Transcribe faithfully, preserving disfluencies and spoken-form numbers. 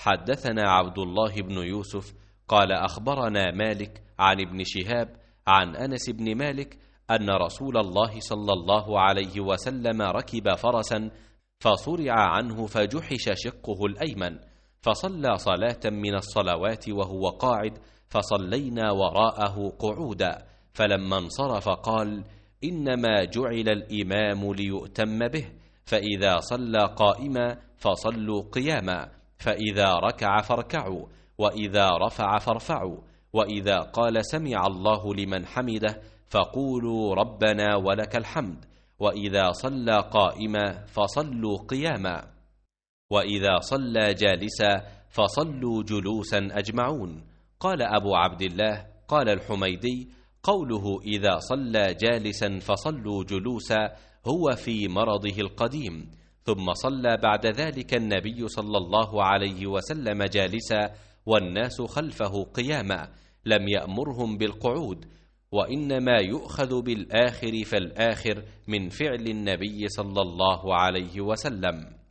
حدثنا عبد الله بن يوسف قال أخبرنا مالك عن ابن شهاب عن أنس بن مالك أن رسول الله صلى الله عليه وسلم ركب فرسا فصرع عنه فجحش شقه الأيمن، فصلى صلاة من الصلوات وهو قاعد، فصلينا وراءه قعودا، فلما انصرف قال: إنما جعل الإمام ليؤتم به، فإذا صلى قائما فصلوا قياما، فإذا ركع فاركعوا، وإذا رفع فارفعوا، وإذا قال سمع الله لمن حمده فقولوا ربنا ولك الحمد، وإذا صلى قائما فصلوا قياما، وإذا صلى جالسا فصلوا جلوسا أجمعون. قال أبو عبد الله قال الحميدي: قوله إذا صلى جالسا فصلوا جلوسا هو في مرضه القديم، ثم صلى بعد ذلك النبي صلى الله عليه وسلم جالسا والناس خلفه قياما، لم يأمرهم بالقعود، وإنما يؤخذ بالآخر فالآخر من فعل النبي صلى الله عليه وسلم.